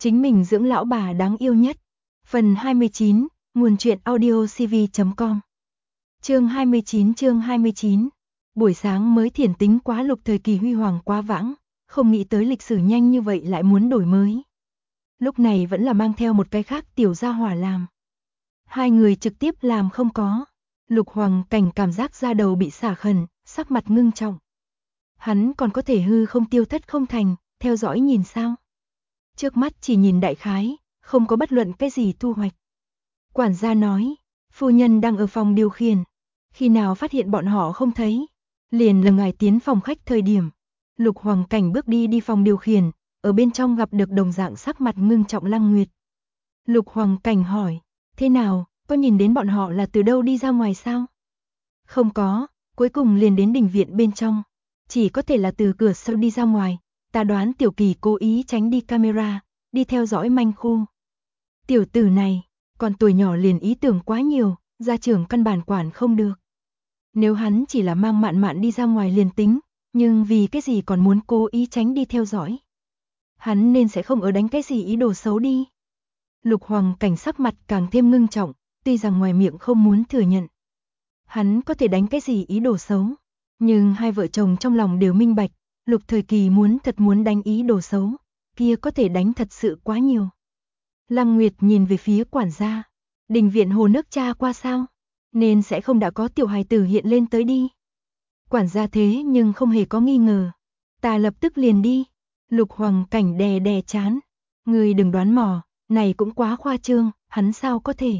chính mình dưỡng lão bà đáng yêu nhất. Phần 29, nguồn truyện audiocv.com. Chương 29. Buổi sáng mới thiển tính quá Lục thời kỳ huy hoàng quá vãng, không nghĩ tới lịch sử nhanh như vậy lại muốn đổi mới. Lúc này vẫn là mang theo một cái khác tiểu gia hỏa làm. Hai người trực tiếp làm không có. Lục Hoàng Cảnh cảm giác da đầu bị xả khẩn, sắc mặt ngưng trọng. Hắn còn có thể hư không tiêu thất không thành, theo dõi nhìn sao? Trước mắt chỉ nhìn đại khái, không có bất luận cái gì thu hoạch. Quản gia nói, phu nhân đang ở phòng điều khiển. Khi nào phát hiện bọn họ không thấy, liền là ngài tiến phòng khách thời điểm. Lục Hoàng Cảnh bước đi phòng điều khiển, ở bên trong gặp được đồng dạng sắc mặt ngưng trọng Lăng Nguyệt. Lục Hoàng Cảnh hỏi, thế nào, có nhìn đến bọn họ là từ đâu đi ra ngoài sao? Không có, cuối cùng liền đến đình viện bên trong. Chỉ có thể là từ cửa sau đi ra ngoài, ta đoán Tiểu Kỳ cố ý tránh đi camera, đi theo dõi manh khu. Tiểu tử này, còn tuổi nhỏ liền ý tưởng quá nhiều, gia trưởng căn bản quản không được. Nếu hắn chỉ là mang Mạn Mạn đi ra ngoài liền tính, nhưng vì cái gì còn muốn cố ý tránh đi theo dõi? Hắn nên sẽ không ở đánh cái gì ý đồ xấu đi. Lục Hoàng Cảnh sắc mặt càng thêm ngưng trọng, tuy rằng ngoài miệng không muốn thừa nhận. Hắn có thể đánh cái gì ý đồ xấu, nhưng hai vợ chồng trong lòng đều minh bạch, Lục thời kỳ muốn đánh ý đồ xấu, kia có thể đánh thật sự quá nhiều. Lăng Nguyệt nhìn về phía quản gia, đình viện hồ nước tra qua sao, nên sẽ không đã có tiểu hài tử hiện lên tới đi. Quản gia thế nhưng không hề có nghi ngờ, ta lập tức liền đi. Lục Hoàng Cảnh đè chán, người đừng đoán mò, này cũng quá khoa trương, hắn sao có thể.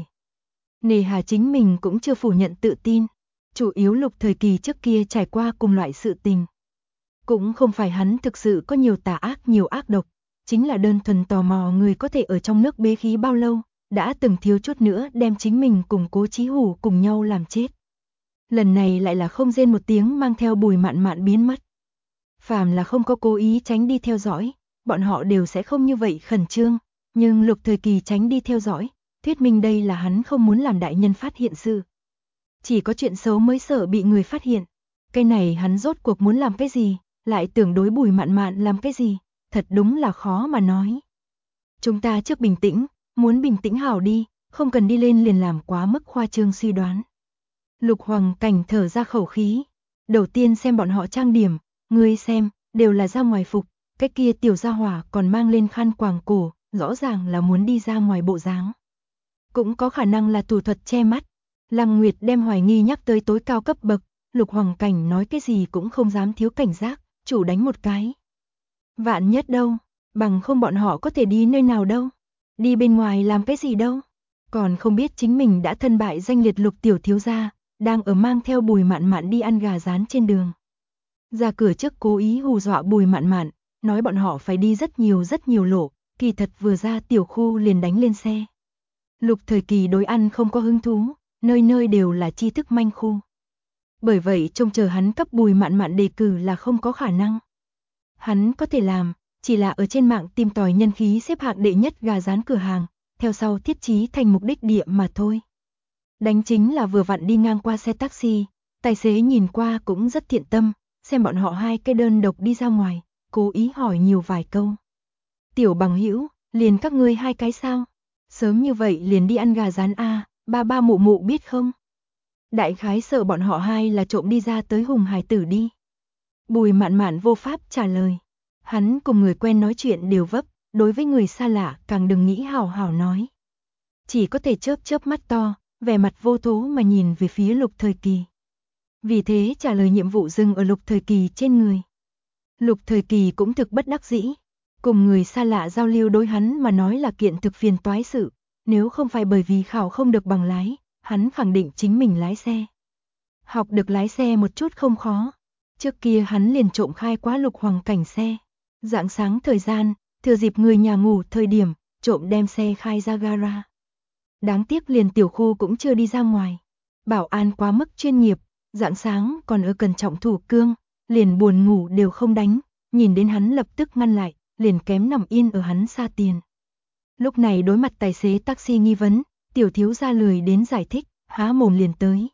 Nề hà chính mình cũng chưa phủ nhận tự tin, chủ yếu Lục thời kỳ trước kia trải qua cùng loại sự tình. Cũng không phải hắn thực sự có nhiều tà ác nhiều ác độc, chính là đơn thuần tò mò người có thể ở trong nước bế khí bao lâu, đã từng thiếu chút nữa đem chính mình cùng Cố Chí Hủ cùng nhau làm chết. Lần này lại là không rên một tiếng mang theo Bùi Mạn Mạn biến mất. Phàm là không có cố ý tránh đi theo dõi, bọn họ đều sẽ không như vậy khẩn trương, nhưng Lục thời kỳ tránh đi theo dõi, thuyết minh đây là hắn không muốn làm đại nhân phát hiện sự. Chỉ có chuyện xấu mới sợ bị người phát hiện. Cái này hắn rốt cuộc muốn làm cái gì, lại tưởng đối Bùi Mạn Mạn làm cái gì, thật đúng là khó mà nói. Chúng ta trước bình tĩnh, muốn bình tĩnh hảo đi, không cần đi lên liền làm quá mức khoa trương suy đoán. Lục Hoàng Cảnh thở ra khẩu khí, đầu tiên xem bọn họ trang điểm, ngươi xem, đều là ra ngoài phục, cái kia tiểu gia hỏa còn mang lên khăn quàng cổ, rõ ràng là muốn đi ra ngoài bộ dáng. Cũng có khả năng là thủ thuật che mắt. Lăng Nguyệt đem hoài nghi nhắc tới tối cao cấp bậc, Lục Hoàng Cảnh nói cái gì cũng không dám thiếu cảnh giác, chủ đánh một cái. Vạn nhất đâu, bằng không bọn họ có thể đi nơi nào đâu, đi bên ngoài làm cái gì đâu, còn không biết chính mình đã thân bại danh liệt Lục tiểu thiếu gia, đang ở mang theo Bùi Mạn Mạn đi ăn gà rán trên đường. Ra cửa trước cố ý hù dọa Bùi Mạn Mạn, nói bọn họ phải đi rất nhiều lộ, kỳ thật vừa ra tiểu khu liền đánh lên xe. Lục thời kỳ đối ăn không có hứng thú, nơi nơi đều là tri thức manh khu. Bởi vậy trông chờ hắn cấp Bùi Mạn Mạn đề cử là không có khả năng. Hắn có thể làm, chỉ là ở trên mạng tìm tòi nhân khí xếp hạng đệ nhất gà rán cửa hàng, theo sau thiết trí thành mục đích địa mà thôi. Đánh chính là vừa vặn đi ngang qua xe taxi, tài xế nhìn qua cũng rất thiện tâm, xem bọn họ hai cái đơn độc đi ra ngoài, cố ý hỏi nhiều vài câu. Tiểu bằng hữu, liền các ngươi hai cái sao? Sớm như vậy liền đi ăn gà rán a, ba mụ mụ biết không? Đại khái sợ bọn họ hai là trộm đi ra tới hùng hải tử đi. Bùi Mạn Mạn vô pháp trả lời. Hắn cùng người quen nói chuyện đều vấp, đối với người xa lạ càng đừng nghĩ hảo hảo nói. Chỉ có thể chớp mắt to, vẻ mặt vô thố mà nhìn về phía Lục thời kỳ. Vì thế trả lời nhiệm vụ dừng ở Lục thời kỳ trên người. Lục thời kỳ cũng thực bất đắc dĩ. Cùng người xa lạ giao lưu đối hắn mà nói là kiện thực phiền toái sự. Nếu không phải bởi vì khảo không được bằng lái, hắn khẳng định chính mình lái xe. Học được lái xe một chút không khó. Trước kia hắn liền trộm khai quá Lục Hoàng Cảnh xe. Rạng sáng thời gian, thừa dịp người nhà ngủ thời điểm, trộm đem xe khai ra gara. Đáng tiếc liền tiểu khu cũng chưa đi ra ngoài. Bảo an quá mức chuyên nghiệp, rạng sáng còn ở cẩn trọng thủ cương, liền buồn ngủ đều không đánh, nhìn đến hắn lập tức ngăn lại, liền kém nằm yên ở hắn xa tiền. Lúc này đối mặt tài xế taxi nghi vấn, tiểu thiếu gia lười đến giải thích, há mồm liền tới.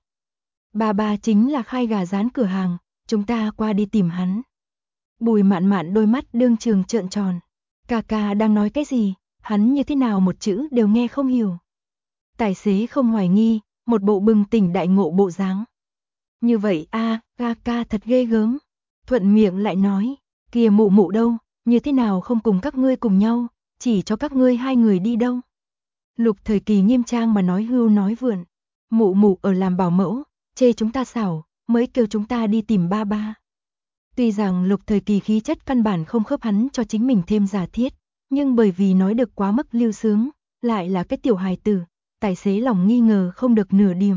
Ba chính là khai gà rán cửa hàng, chúng ta qua đi tìm hắn. Bùi Mạn Mạn đôi mắt đương trường trợn tròn. Ca ca đang nói cái gì, hắn như thế nào một chữ đều nghe không hiểu. Tài xế không hoài nghi, một bộ bừng tỉnh đại ngộ bộ dáng. Như vậy a, ca ca thật ghê gớm. Thuận miệng lại nói, kìa mụ mụ đâu, như thế nào không cùng các ngươi cùng nhau, chỉ cho các ngươi hai người đi đâu. Lục Thời Kỳ nghiêm trang mà nói hưu nói vượn, mụ mụ ở làm bảo mẫu, chê chúng ta xảo, mới kêu chúng ta đi tìm ba ba. Tuy rằng Lục Thời Kỳ khí chất căn bản không khớp hắn cho chính mình thêm giả thiết, nhưng bởi vì nói được quá mức lưu sướng, lại là cái tiểu hài tử, tài xế lòng nghi ngờ không được nửa điểm.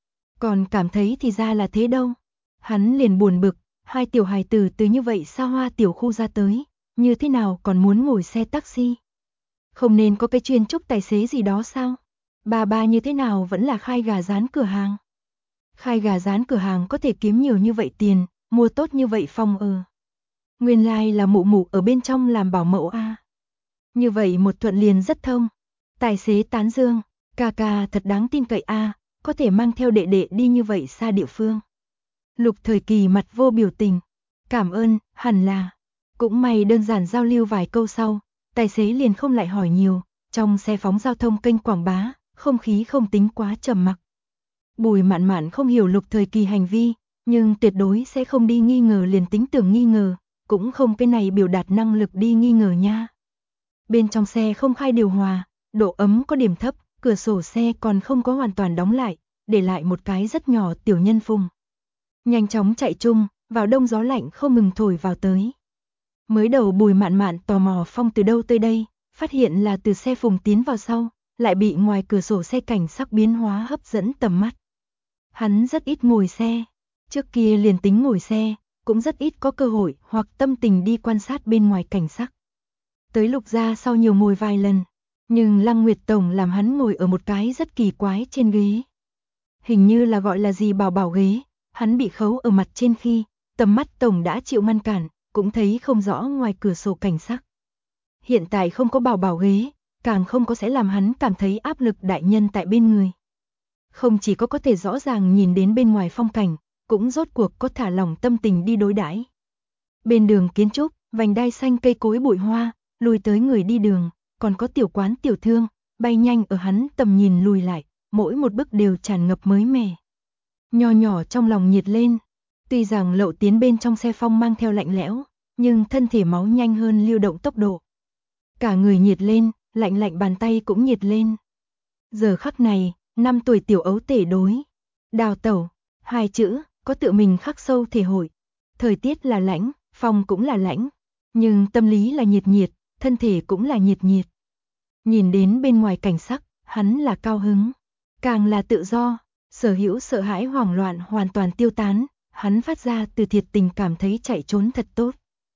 Còn cảm thấy thì ra là thế đâu. Hắn liền buồn bực, hai tiểu hài tử từ như vậy xa hoa tiểu khu ra tới, như thế nào còn muốn ngồi xe taxi. Không nên có cái chuyên trúc tài xế gì đó sao? Bà ba như thế nào vẫn là khai gà rán cửa hàng. Khai gà rán cửa hàng có thể kiếm nhiều như vậy tiền, mua tốt như vậy phòng ở. Nguyên lai là mụ mụ ở bên trong làm bảo mẫu a. Như vậy một thuận liền rất thông. Tài xế tán dương, ca ca thật đáng tin cậy a, có thể mang theo đệ đệ đi như vậy xa địa phương. Lục Thời Kỳ mặt vô biểu tình, cảm ơn, hẳn là. Cũng may đơn giản giao lưu vài câu sau, tài xế liền không lại hỏi nhiều, trong xe phóng giao thông kênh quảng bá, không khí không tính quá trầm mặc. Bùi Mạn Mạn không hiểu Lục Thời Kỳ hành vi, nhưng tuyệt đối sẽ không đi nghi ngờ liền tính tưởng nghi ngờ, cũng không cái này biểu đạt năng lực đi nghi ngờ nha. Bên trong xe không khai điều hòa, độ ấm có điểm thấp, cửa sổ xe còn không có hoàn toàn đóng lại, để lại một cái rất nhỏ tiểu nhân phùng. Nhanh chóng chạy chung, vào đông gió lạnh không ngừng thổi vào tới. Mới đầu Bùi Mạn Mạn tò mò phong từ đâu tới đây, phát hiện là từ xe phùng tiến vào sau, lại bị ngoài cửa sổ xe cảnh sắc biến hóa hấp dẫn tầm mắt. Hắn rất ít ngồi xe, trước kia liền tính ngồi xe, cũng rất ít có cơ hội hoặc tâm tình đi quan sát bên ngoài cảnh sắc. Tới Lục gia sau nhiều ngồi vài lần, nhưng Lăng Nguyệt Tổng làm hắn ngồi ở một cái rất kỳ quái trên ghế. Hình như là gọi là gì bảo bảo ghế, hắn bị khấu ở mặt trên khi, tầm mắt Tổng đã chịu ngăn cản, cũng thấy không rõ ngoài cửa sổ cảnh sắc. Hiện tại không có bảo bảo ghế, càng không có sẽ làm hắn cảm thấy áp lực đại nhân tại bên người. Không chỉ có thể rõ ràng nhìn đến bên ngoài phong cảnh, cũng rốt cuộc có thả lỏng tâm tình đi đối đãi. Bên đường kiến trúc, vành đai xanh cây cối bụi hoa, lùi tới người đi đường, còn có tiểu quán tiểu thương, bay nhanh ở hắn tầm nhìn lùi lại, mỗi một bước đều tràn ngập mới mẻ. Nho nhỏ trong lòng nhiệt lên, tuy rằng Lậu tiến bên trong xe phong mang theo lạnh lẽo, nhưng thân thể máu nhanh hơn lưu động tốc độ. Cả người nhiệt lên, lạnh lạnh bàn tay cũng nhiệt lên. Giờ khắc này, 5 tuổi tiểu ấu tể đối. Đào tẩu, hai chữ, có tự mình khắc sâu thể hội. Thời tiết là lãnh, phong cũng là lãnh, nhưng tâm lý là nhiệt nhiệt, thân thể cũng là nhiệt nhiệt. Nhìn đến bên ngoài cảnh sắc, hắn là cao hứng, càng là tự do, sở hữu sợ hãi hoảng loạn hoàn toàn tiêu tán, hắn phát ra từ thiệt tình cảm thấy chạy trốn thật tốt.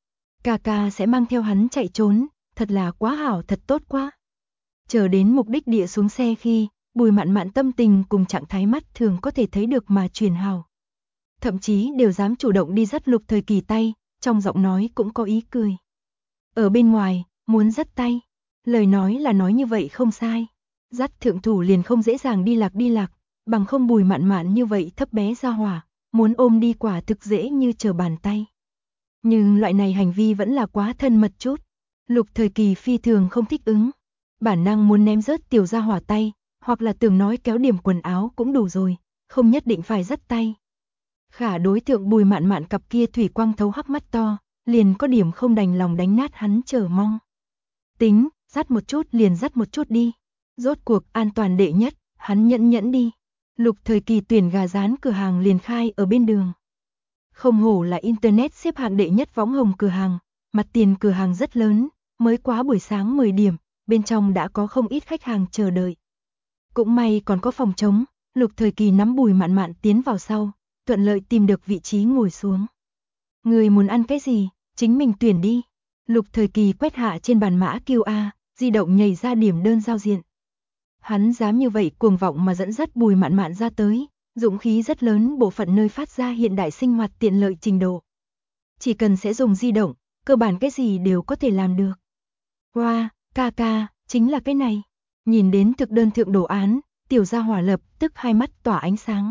Ca ca sẽ mang theo hắn chạy trốn, thật là quá hảo, thật tốt quá. Chờ đến mục đích địa xuống xe khi, Bùi Mạn Mạn tâm tình cùng trạng thái mắt thường có thể thấy được mà truyền hào. Thậm chí đều dám chủ động đi dắt Lục Thời Kỳ tay, trong giọng nói cũng có ý cười. Ở bên ngoài, muốn dắt tay, lời nói là nói như vậy không sai. Dắt thượng thủ liền không dễ dàng đi lạc, bằng không Bùi Mạn Mạn như vậy thấp bé ra hỏa, muốn ôm đi quả thực dễ như trở bàn tay. Nhưng loại này hành vi vẫn là quá thân mật chút. Lục Thời Kỳ phi thường không thích ứng, bản năng muốn ném rớt tiểu gia hỏa tay, hoặc là tưởng nói kéo điểm quần áo cũng đủ rồi, không nhất định phải dắt tay. Khả đối tượng Bùi Mạn Mạn cặp kia thủy quang thấu hắc mắt to, liền có điểm không đành lòng đánh nát hắn chờ mong. Tính, dắt một chút liền dắt một chút đi. Rốt cuộc an toàn đệ nhất, hắn nhẫn nhẫn đi. Lục Thời Kỳ tuyển gà rán cửa hàng liền khai ở bên đường. Không hổ là internet xếp hạng đệ nhất võng hồng cửa hàng, mặt tiền cửa hàng rất lớn, mới quá buổi sáng 10 điểm, bên trong đã có không ít khách hàng chờ đợi. Cũng may còn có phòng trống, Lục Thời Kỳ nắm Bùi Mạn Mạn tiến vào sau, thuận lợi tìm được vị trí ngồi xuống. Người muốn ăn cái gì, chính mình tuyển đi. Lục Thời Kỳ quét hạ trên bàn mã QA, di động nhảy ra điểm đơn giao diện. Hắn dám như vậy cuồng vọng mà dẫn dắt Bùi Mạn Mạn ra tới, dũng khí rất lớn, bộ phận nơi phát ra hiện đại sinh hoạt tiện lợi trình độ. Chỉ cần sẽ dùng di động, cơ bản cái gì đều có thể làm được. Wow, ca ca, chính là cái này. Nhìn đến thực đơn thượng đồ án, tiểu gia hỏa lập tức hai mắt tỏa ánh sáng.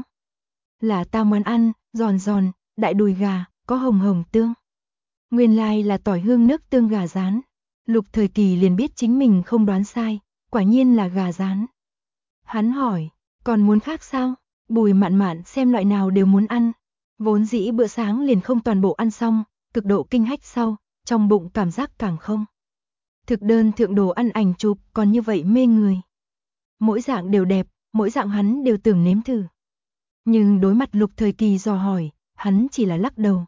Là ta món ăn, giòn giòn, đại đùi gà, có hồng hồng tương. Nguyên lai là tỏi hương nước tương gà rán. Lục Thời Kỳ liền biết chính mình không đoán sai, quả nhiên là gà rán. Hắn hỏi, còn muốn khác sao? Bùi Mạn Mạn xem loại nào đều muốn ăn. Vốn dĩ bữa sáng liền không toàn bộ ăn xong, cực độ kinh hách sau, trong bụng cảm giác càng không. Thực đơn thượng đồ ăn ảnh chụp còn như vậy mê người. Mỗi dạng đều đẹp, mỗi dạng hắn đều tưởng nếm thử. Nhưng đối mặt Lục Thời Kỳ dò hỏi, hắn chỉ là lắc đầu.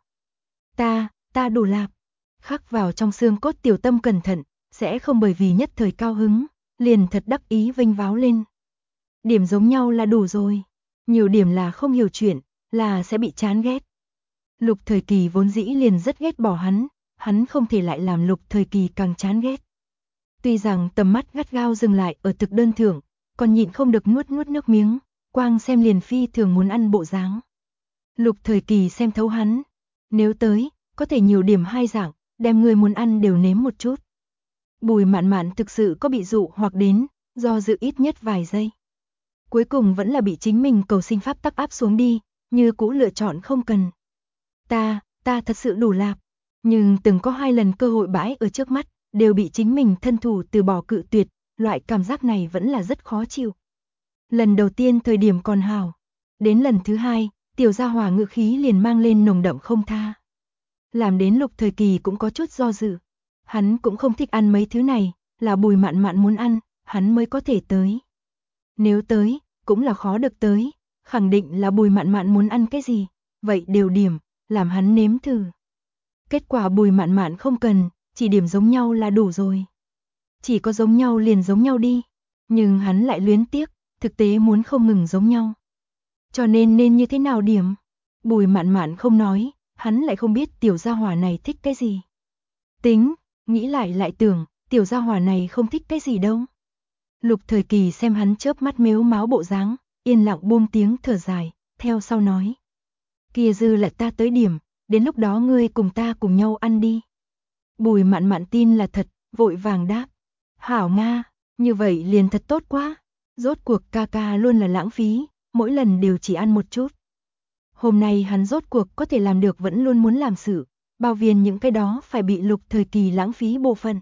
Ta đủ lạp. Khắc vào trong xương cốt tiểu tâm cẩn thận, sẽ không bởi vì nhất thời cao hứng, liền thật đắc ý vênh váo lên. Điểm giống nhau là đủ rồi. Nhiều điểm là không hiểu chuyện, là sẽ bị chán ghét. Lục Thời Kỳ vốn dĩ liền rất ghét bỏ hắn không thể lại làm Lục Thời Kỳ càng chán ghét. Tuy rằng tầm mắt gắt gao dừng lại ở thực đơn thượng, còn nhịn không được nuốt nước miếng, quang xem liền phi thường muốn ăn bộ dáng. Lục Thời Kỳ xem thấu hắn, nếu tới, có thể nhiều điểm 2 dạng, đem người muốn ăn đều nếm một chút. Bùi Mạn Mạn thực sự có bị dụ hoặc đến, do dự ít nhất vài giây. Cuối cùng vẫn là bị chính mình cầu sinh pháp tắc áp xuống đi, như cũ lựa chọn không cần. Ta thật sự đủ lạp, nhưng từng có 2 lần cơ hội bãi ở trước mắt, đều bị chính mình thân thủ từ bỏ cự tuyệt, loại cảm giác này vẫn là rất khó chịu. Lần đầu tiên thời điểm còn hào, đến lần thứ 2, tiểu gia hỏa ngữ khí liền mang lên nồng đậm không tha. Làm đến Lục Thời Kỳ cũng có chút do dự. Hắn cũng không thích ăn mấy thứ này, là Bùi Mạn Mạn muốn ăn, hắn mới có thể tới. Nếu tới, cũng là khó được tới, khẳng định là Bùi Mạn Mạn muốn ăn cái gì, vậy đều điểm, làm hắn nếm thử. Kết quả Bùi Mạn Mạn không cần, chỉ điểm giống nhau là đủ rồi. Chỉ có giống nhau liền giống nhau đi, nhưng hắn lại luyến tiếc, thực tế muốn không ngừng giống nhau. Cho nên như thế nào điểm? Bùi Mạn Mạn không nói, hắn lại không biết tiểu gia hỏa này thích cái gì. Tính, nghĩ lại tưởng, tiểu gia hỏa này không thích cái gì đâu. Lục Thời Kỳ xem hắn chớp mắt mếu máo bộ dáng, yên lặng buông tiếng thở dài, theo sau nói. Kia dư là ta tới điểm, đến lúc đó ngươi cùng ta cùng nhau ăn đi. Bùi Mạn Mạn tin là thật, vội vàng đáp. Hảo Nga, như vậy liền thật tốt quá. Rốt cuộc ca ca luôn là lãng phí, mỗi lần đều chỉ ăn một chút. Hôm nay hắn rốt cuộc có thể làm được vẫn luôn muốn làm sự, bao viên những cái đó phải bị Lục Thời Kỳ lãng phí bộ phận.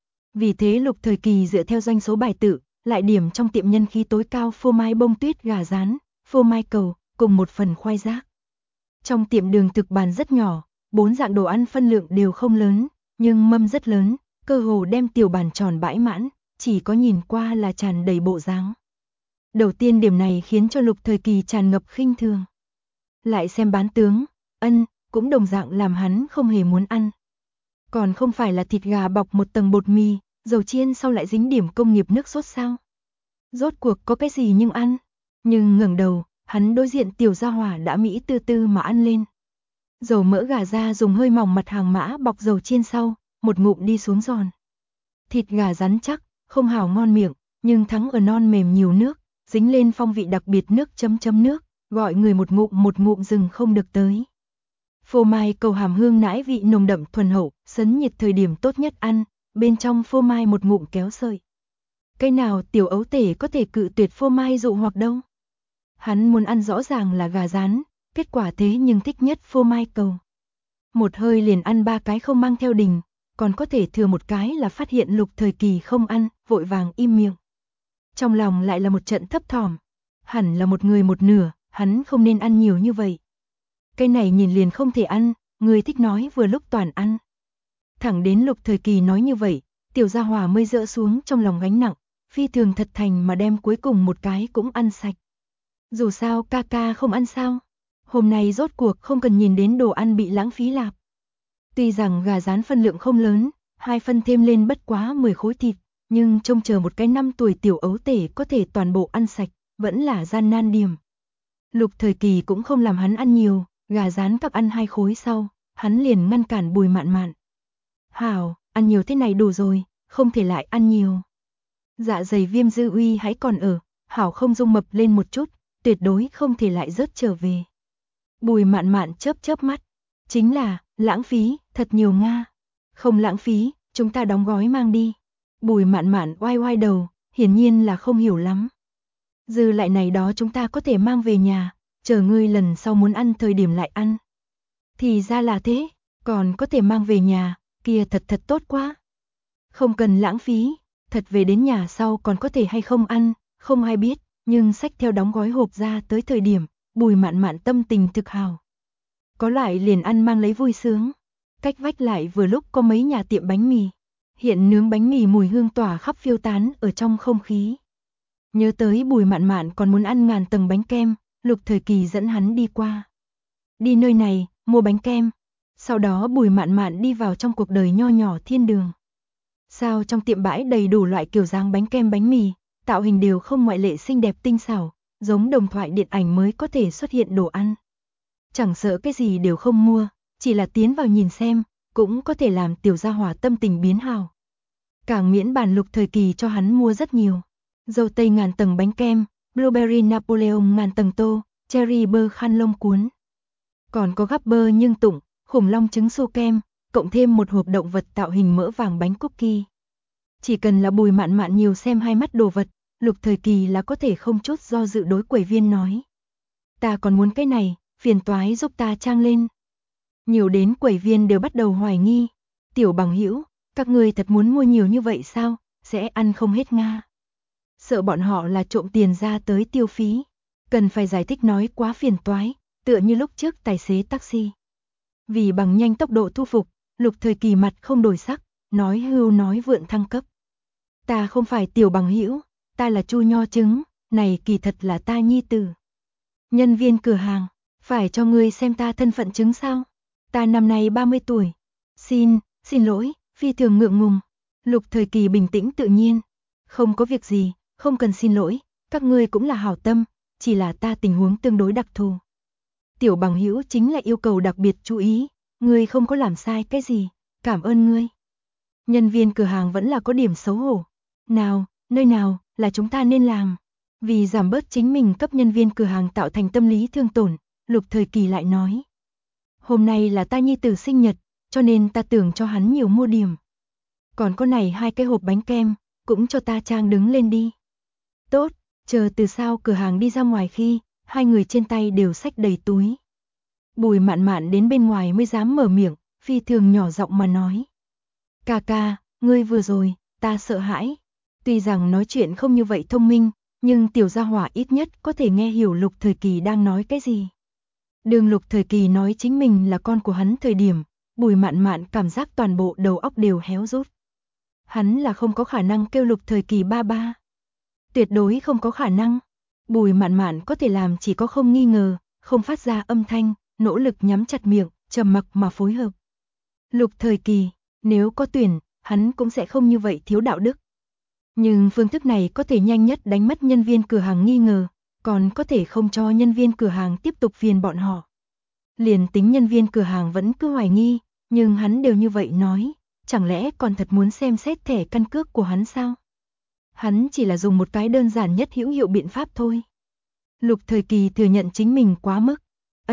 Vì thế Lục Thời Kỳ dựa theo doanh số bài tự, lại điểm trong tiệm nhân khí tối cao phô mai bông tuyết gà rán, phô mai cầu, cùng một phần khoai rác. Trong tiệm đường thực bàn rất nhỏ, 4 dạng đồ ăn phân lượng đều không lớn, nhưng mâm rất lớn, cơ hồ đem tiểu bàn tròn bãi mãn, chỉ có nhìn qua là tràn đầy bộ dáng. Đầu tiên điểm này khiến cho Lục Thời Kỳ tràn ngập khinh thường. Lại xem bán tướng, cũng đồng dạng làm hắn không hề muốn ăn. Còn không phải là thịt gà bọc một tầng bột mì, dầu chiên sau lại dính điểm công nghiệp nước sốt sao? Rốt cuộc có cái gì nhưng ăn? Nhưng ngẩng đầu, hắn đối diện tiểu gia hỏa đã mỹ tư tư mà ăn lên. Dầu mỡ gà ra dùng hơi mỏng mặt hàng mã bọc dầu chiên sau, một ngụm đi xuống giòn. Thịt gà rắn chắc, không hảo ngon miệng, nhưng thắng ở non mềm nhiều nước, dính lên phong vị đặc biệt nước chấm nước, gọi người một ngụm dừng không được tới. Phô mai cầu hàm hương nãi vị nồng đậm thuần hậu, sấn nhiệt thời điểm tốt nhất ăn, bên trong phô mai một ngụm kéo sợi. Cái nào tiểu ấu tể có thể cự tuyệt phô mai dụ hoặc đâu? Hắn muốn ăn rõ ràng là gà rán, kết quả thế nhưng thích nhất phô mai cầu. Một hơi liền ăn 3 cái không mang theo đình, còn có thể thừa một cái là phát hiện Lục Thời Kỳ không ăn, vội vàng im miệng. Trong lòng lại là một trận thấp thỏm, hẳn là một người một nửa, hắn không nên ăn nhiều như vậy. Cái này nhìn liền không thể ăn, người thích nói vừa lúc toàn ăn. Thẳng đến Lục Thời Kỳ nói như vậy, tiểu gia hỏa mới dỡ xuống trong lòng gánh nặng, phi thường thật thành mà đem cuối cùng một cái cũng ăn sạch. Dù sao ca ca không ăn sao? Hôm nay rốt cuộc không cần nhìn đến đồ ăn bị lãng phí lạp. Tuy rằng gà rán phân lượng không lớn, 2 phân thêm lên bất quá 10 khối thịt, nhưng trông chờ một cái 5 tuổi tiểu ấu tể có thể toàn bộ ăn sạch, vẫn là gian nan điểm. Lục Thời Kỳ cũng không làm hắn ăn nhiều, gà rán các ăn 2 khối sau, hắn liền ngăn cản Bùi Mạn Mạn. Hảo, ăn nhiều thế này đủ rồi, không thể lại ăn nhiều. Dạ dày viêm dư uy hãy còn ở, Hảo không dung mập lên một chút, tuyệt đối không thể lại rớt trở về. Bùi Mạn Mạn chớp mắt, chính là, lãng phí, thật nhiều Nga. Không lãng phí, chúng ta đóng gói mang đi. Bùi Mạn Mạn oai đầu, hiển nhiên là không hiểu lắm. Dư lại này đó chúng ta có thể mang về nhà, chờ ngươi lần sau muốn ăn thời điểm lại ăn. Thì ra là thế, còn có thể mang về nhà, kia thật tốt quá. Không cần lãng phí, thật về đến nhà sau còn có thể hay không ăn, không ai biết, nhưng xách theo đóng gói hộp ra tới thời điểm, Bùi Mạn Mạn tâm tình thực hào. Có lại liền ăn mang lấy vui sướng. Cách vách lại vừa lúc có mấy nhà tiệm bánh mì. Hiện nướng bánh mì mùi hương tỏa khắp phiêu tán ở trong không khí. Nhớ tới Bùi Mạn Mạn còn muốn ăn ngàn tầng bánh kem, Lục Thời Kỳ dẫn hắn đi qua. Đi nơi này, mua bánh kem. Sau đó Bùi Mạn Mạn đi vào trong cuộc đời nho nhỏ thiên đường. Sao trong tiệm bãi đầy đủ loại kiểu dáng bánh kem bánh mì, tạo hình đều không ngoại lệ xinh đẹp tinh xảo, giống đồng thoại điện ảnh mới có thể xuất hiện đồ ăn. Chẳng sợ cái gì đều không mua, chỉ là tiến vào nhìn xem, cũng có thể làm tiểu gia hỏa tâm tình biến hào. Càng miễn bàn Lục Thời Kỳ cho hắn mua rất nhiều. Dâu tây ngàn tầng bánh kem, blueberry Napoleon ngàn tầng tô, cherry bơ khăn lông cuốn. Còn có gắp bơ nhưng tụng, khủng long trứng xô kem, cộng thêm một hộp động vật tạo hình mỡ vàng bánh cookie. Chỉ cần là Bùi Mạn Mạn nhiều xem hai mắt đồ vật, Lục Thời Kỳ là có thể không chút do dự đối quầy viên nói. Ta còn muốn cái này, phiền toái giúp ta trang lên. Nhiều đến quầy viên đều bắt đầu hoài nghi. Tiểu bằng hữu, các ngươi thật muốn mua nhiều như vậy sao, sẽ ăn không hết nga. Sợ bọn họ là trộm tiền ra tới tiêu phí. Cần phải giải thích nói quá phiền toái, tựa như lúc trước tài xế taxi. Vì bằng nhanh tốc độ thu phục, Lục Thời Kỳ mặt không đổi sắc, nói hưu nói vượn thăng cấp. Ta không phải tiểu bằng hữu, ta là Chu Nho Trứng, này kỳ thật là ta nhi tử. Nhân viên cửa hàng, phải cho ngươi xem ta thân phận chứng sao? Ta năm nay 30 tuổi. Xin lỗi, phi thường ngượng ngùng. Lục Thời Kỳ bình tĩnh tự nhiên. Không có việc gì, không cần xin lỗi, các ngươi cũng là hảo tâm, chỉ là ta tình huống tương đối đặc thù. Tiểu bằng hữu chính là yêu cầu đặc biệt chú ý, ngươi không có làm sai cái gì, cảm ơn ngươi. Nhân viên cửa hàng vẫn là có điểm xấu hổ. Nào, nơi nào, là chúng ta nên làm. Vì giảm bớt chính mình cấp nhân viên cửa hàng tạo thành tâm lý thương tổn, Lục Thời Kỳ lại nói. Hôm nay là ta nhi tử sinh nhật, cho nên ta tưởng cho hắn nhiều mua điểm. Còn có này hai cái hộp bánh kem, cũng cho ta trang đứng lên đi. Tốt, chờ từ sau cửa hàng đi ra ngoài khi, hai người trên tay đều xách đầy túi. Bùi Mạn Mạn đến bên ngoài mới dám mở miệng, phi thường nhỏ giọng mà nói. Ca ca, ngươi vừa rồi, ta sợ hãi. Tuy rằng nói chuyện không như vậy thông minh, nhưng tiểu gia hỏa ít nhất có thể nghe hiểu Lục Thời Kỳ đang nói cái gì. Đường Lục Thời Kỳ nói chính mình là con của hắn thời điểm, Bùi Mạn Mạn cảm giác toàn bộ đầu óc đều héo rút. Hắn là không có khả năng kêu Lục Thời Kỳ ba ba. Tuyệt đối không có khả năng. Bùi Mạn Mạn có thể làm chỉ có không nghi ngờ, không phát ra âm thanh, nỗ lực nhắm chặt miệng, trầm mặc mà phối hợp. Lục Thời Kỳ, nếu có tuyển, hắn cũng sẽ không như vậy thiếu đạo đức. Nhưng phương thức này có thể nhanh nhất đánh mất nhân viên cửa hàng nghi ngờ, còn có thể không cho nhân viên cửa hàng tiếp tục phiền bọn họ. Liền tính nhân viên cửa hàng vẫn cứ hoài nghi, nhưng hắn đều như vậy nói, chẳng lẽ còn thật muốn xem xét thẻ căn cước của hắn sao? Hắn chỉ là dùng một cái đơn giản nhất hữu hiệu biện pháp thôi. Lục Thời Kỳ thừa nhận chính mình quá mức.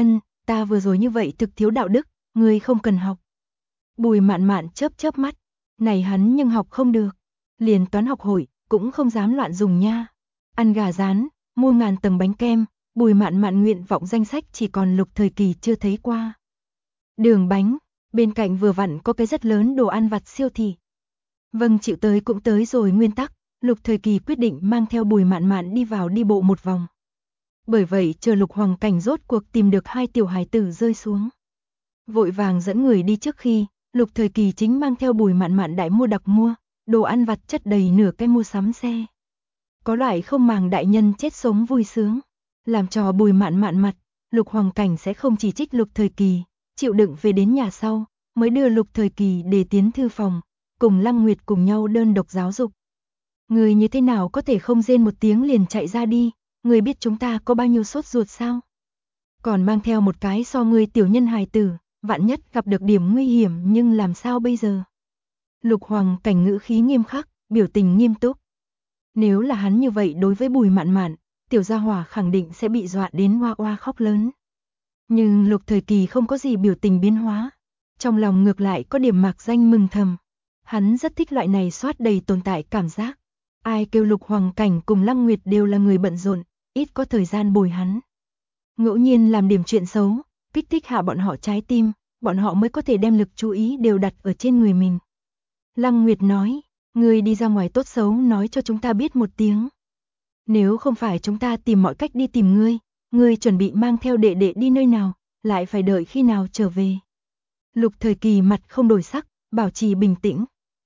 Ta vừa rồi như vậy thực thiếu đạo đức, ngươi không cần học. Bùi Mạn Mạn chớp mắt, này hắn nhưng học không được. Liền toán học hội, cũng không dám loạn dùng nha. Ăn gà rán, mua ngàn tầng bánh kem, Bùi Mạn Mạn nguyện vọng danh sách chỉ còn Lục Thời Kỳ chưa thấy qua. Đường bánh, bên cạnh vừa vặn có cái rất lớn đồ ăn vặt siêu thị. Vâng, chịu tới cũng tới rồi nguyên tắc, Lục Thời Kỳ quyết định mang theo Bùi Mạn Mạn đi vào đi bộ một vòng. Bởi vậy chờ Lục Hoàng Cảnh rốt cuộc tìm được hai tiểu hài tử rơi xuống. Vội vàng dẫn người đi trước khi, Lục Thời Kỳ chính mang theo Bùi Mạn Mạn đại mua đặc mua, đồ ăn vặt chất đầy nửa cái mua sắm xe. Có loại không màng đại nhân chết sống vui sướng, làm cho Bùi Mạn Mạn mặt, Lục Hoàng Cảnh sẽ không chỉ trích Lục Thời Kỳ, chịu đựng về đến nhà sau, mới đưa Lục Thời Kỳ để tiến thư phòng, cùng Lăng Nguyệt cùng nhau đơn độc giáo dục. Người như thế nào có thể không rên một tiếng liền chạy ra đi, người biết chúng ta có bao nhiêu sốt ruột sao? Còn mang theo một cái so người tiểu nhân hài tử, vạn nhất gặp được điểm nguy hiểm nhưng làm sao bây giờ? Lục Hoàng Cảnh ngữ khí nghiêm khắc, biểu tình nghiêm túc. Nếu là hắn như vậy đối với Bùi Mạn Mạn, tiểu gia hỏa khẳng định sẽ bị dọa đến oa oa khóc lớn. Nhưng Lục Thời Kỳ không có gì biểu tình biến hóa, trong lòng ngược lại có điểm mạc danh mừng thầm. Hắn rất thích loại này xoát đầy tồn tại cảm giác. Ai kêu Lục Hoàng Cảnh cùng Lăng Nguyệt đều là người bận rộn, ít có thời gian bồi hắn. Ngẫu nhiên làm điểm chuyện xấu, kích thích hạ bọn họ trái tim, bọn họ mới có thể đem lực chú ý đều đặt ở trên người mình. Lăng Nguyệt nói, Ngươi đi ra ngoài tốt xấu nói cho chúng ta biết một tiếng. Nếu không phải chúng ta tìm mọi cách đi tìm ngươi chuẩn bị mang theo đệ đệ đi nơi nào, lại phải đợi khi nào trở về. Lục Thời Kỳ mặt không đổi sắc, bảo trì bình tĩnh.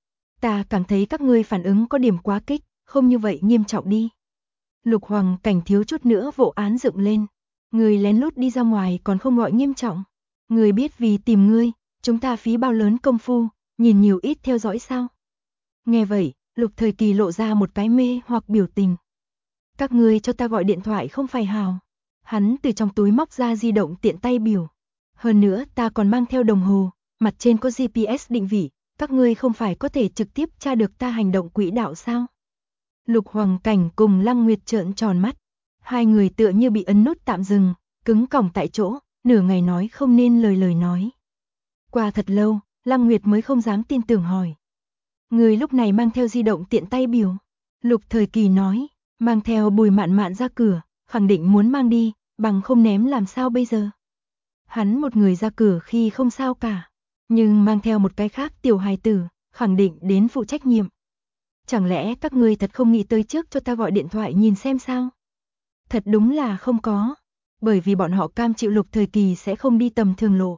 Ta cảm thấy các ngươi phản ứng có điểm quá kích, không như vậy nghiêm trọng đi. Lục Hoàng Cảnh thiếu chút nữa vụ án dựng lên. Ngươi lén lút đi ra ngoài còn không gọi nghiêm trọng. Ngươi biết vì tìm ngươi, chúng ta phí bao lớn công phu, nhìn nhiều ít theo dõi sao. Nghe vậy, Lục Thời Kỳ lộ ra một cái mê hoặc biểu tình. Các ngươi cho ta gọi điện thoại không phải hào. Hắn từ trong túi móc ra di động tiện tay biểu. Hơn nữa ta còn mang theo đồng hồ, mặt trên có GPS định vị, các ngươi không phải có thể trực tiếp tra được ta hành động quỹ đạo sao? Lục Hoàng Cảnh cùng Lăng Nguyệt trợn tròn mắt. Hai người tựa như bị ấn nút tạm dừng, cứng còng tại chỗ, nửa ngày nói không nên lời nói. Qua thật lâu, Lăng Nguyệt mới không dám tin tưởng hỏi. Người lúc này mang theo di động tiện tay biểu. Lục Thời Kỳ nói, mang theo Bùi Mạn Mạn ra cửa, khẳng định muốn mang đi, bằng không ném làm sao bây giờ. Hắn một người ra cửa khi không sao cả, nhưng mang theo một cái khác tiểu hài tử, khẳng định đến phụ trách nhiệm. Chẳng lẽ các ngươi thật không nghĩ tới trước cho ta gọi điện thoại nhìn xem sao? Thật đúng là không có, bởi vì bọn họ cam chịu Lục Thời Kỳ sẽ không đi tầm thường lộ.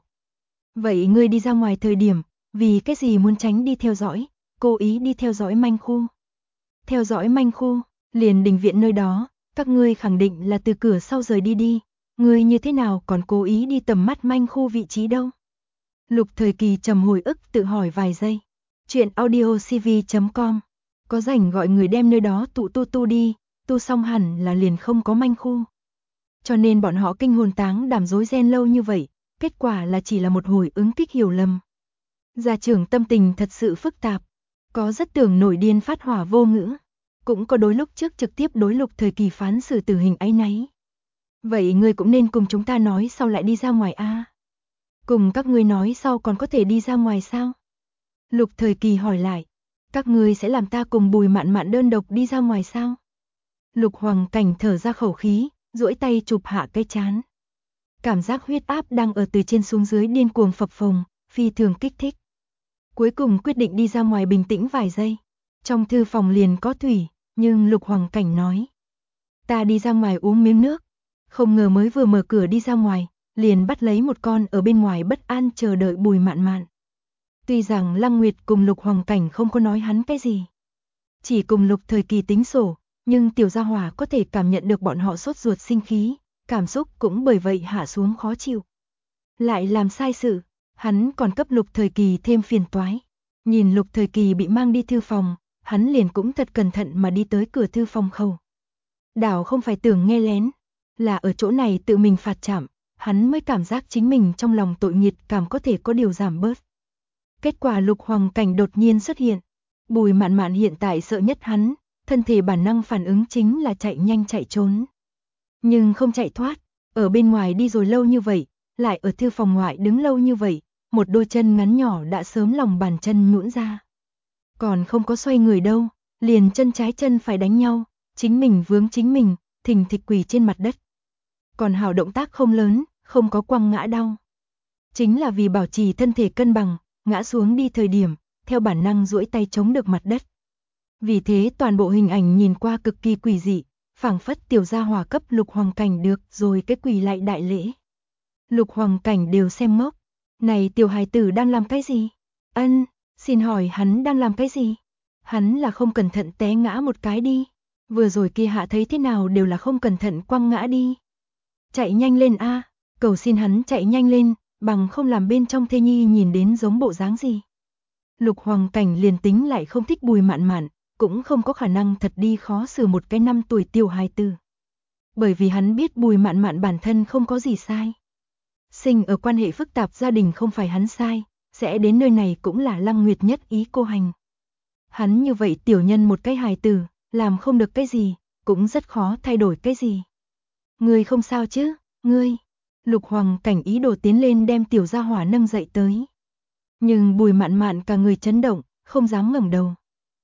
Vậy ngươi đi ra ngoài thời điểm, vì cái gì muốn tránh đi theo dõi, cố ý đi theo dõi manh khu? Theo dõi manh khu, liền đình viện nơi đó, các ngươi khẳng định là từ cửa sau rời đi. Ngươi như thế nào còn cố ý đi tầm mắt manh khu vị trí đâu? Lục Thời Kỳ trầm hồi ức tự hỏi vài giây. Chuyện audiocv.com. Có rảnh gọi người đem nơi đó tu đi, tu xong hẳn là liền không có manh khu. Cho nên bọn họ kinh hồn táng đảm rối ren lâu như vậy, kết quả là chỉ là một hồi ứng kích hiểu lầm. Gia trưởng tâm tình thật sự phức tạp, có rất tưởng nổi điên phát hỏa vô ngữ, cũng có đối lúc trước trực tiếp đối Lục Thời Kỳ phán xử tử hình áy náy. Vậy ngươi cũng nên cùng chúng ta nói sau lại đi ra ngoài a. Cùng các ngươi nói sau còn có thể đi ra ngoài sao? Lục Thời Kỳ hỏi lại, các ngươi sẽ làm ta cùng Bùi Mạn Mạn đơn độc đi ra ngoài sao? Lục Hoàng Cảnh thở ra khẩu khí, duỗi tay chụp hạ cái trán. Cảm giác huyết áp đang ở từ trên xuống dưới điên cuồng phập phồng, phi thường kích thích. Cuối cùng quyết định đi ra ngoài bình tĩnh vài giây. Trong thư phòng liền có thủy, nhưng Lục Hoàng Cảnh nói, ta đi ra ngoài uống miếng nước. Không ngờ mới vừa mở cửa đi ra ngoài, liền bắt lấy một con ở bên ngoài bất an chờ đợi Bùi Mạn Mạn. Tuy rằng Lăng Nguyệt cùng Lục Hoàng Cảnh không có nói hắn cái gì, chỉ cùng Lục Thời Kỳ tính sổ, nhưng tiểu gia hỏa có thể cảm nhận được bọn họ sốt ruột sinh khí, cảm xúc cũng bởi vậy hạ xuống khó chịu. Lại làm sai sự, hắn còn cấp Lục Thời Kỳ thêm phiền toái. Nhìn Lục Thời Kỳ bị mang đi thư phòng, hắn liền cũng thật cẩn thận mà đi tới cửa thư phòng khẩu. Đảo không phải tưởng nghe lén, là ở chỗ này tự mình phạt chạm, hắn mới cảm giác chính mình trong lòng tội nghiệt cảm có thể có điều giảm bớt. Kết quả Lục Hoàng Cảnh đột nhiên xuất hiện. Bùi Mạn Mạn hiện tại sợ nhất hắn, thân thể bản năng phản ứng chính là chạy nhanh chạy trốn. Nhưng không chạy thoát, ở bên ngoài đi rồi lâu như vậy, lại ở thư phòng ngoại đứng lâu như vậy, một đôi chân ngắn nhỏ đã sớm lòng bàn chân nhũn ra. Còn không có xoay người đâu, liền chân trái chân phải đánh nhau, chính mình vướng chính mình, thình thịch quỳ trên mặt đất. Còn hào động tác không lớn, không có quăng ngã đau. Chính là vì bảo trì thân thể cân bằng, ngã xuống đi thời điểm, theo bản năng duỗi tay chống được mặt đất. Vì thế toàn bộ hình ảnh nhìn qua cực kỳ quỷ dị, phảng phất tiểu gia hỏa cấp Lục Hoàng Cảnh được rồi cái quỳ lại đại lễ. Lục Hoàng Cảnh đều xem ngốc, này tiểu hài tử đang làm cái gì? Ân, xin hỏi hắn đang làm cái gì? Hắn là không cẩn thận té ngã một cái đi. Vừa rồi kia hạ thấy thế nào đều là không cẩn thận quăng ngã đi. Chạy nhanh lên a, cầu xin hắn chạy nhanh lên, bằng không làm bên trong thê nhi nhìn đến giống bộ dáng gì. Lục Hoàng Cảnh liền tính lại không thích Bùi Mạn Mạn, cũng không có khả năng thật đi khó xử một cái 5 tuổi tiểu hài tử. Bởi vì hắn biết Bùi Mạn Mạn bản thân không có gì sai. Sinh ở quan hệ phức tạp gia đình không phải hắn sai, sẽ đến nơi này cũng là Lăng Nguyệt nhất ý cô hành. Hắn như vậy tiểu nhân một cái hài tử, làm không được cái gì, cũng rất khó thay đổi cái gì. Ngươi không sao chứ, ngươi. Lục Hoàng Cảnh ý đồ tiến lên đem tiểu gia hỏa nâng dậy tới. Nhưng Bùi Mạn Mạn cả người chấn động, không dám ngẩng đầu.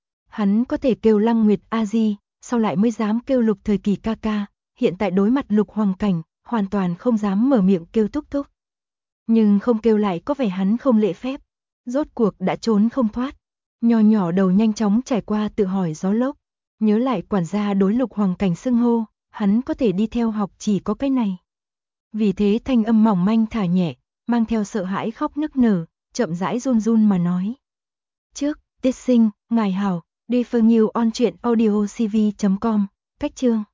Hắn có thể kêu Lăng Nguyệt a di, sau lại mới dám kêu Lục Thời Kỳ ca ca, hiện tại đối mặt Lục Hoàng Cảnh, hoàn toàn không dám mở miệng kêu thúc thúc. Nhưng không kêu lại có vẻ hắn không lễ phép, rốt cuộc đã trốn không thoát. Nho nhỏ đầu nhanh chóng trải qua tự hỏi gió lốc, nhớ lại quản gia đối Lục Hoàng Cảnh xưng hô, hắn có thể đi theo học chỉ có cái này. Vì thế thanh âm mỏng manh thả nhẹ, mang theo sợ hãi khóc nức nở, chậm rãi run run mà nói. Trước, tiết sinh, ngài hảo, đi phương nhiều on truyện audiocv.com, cách chương.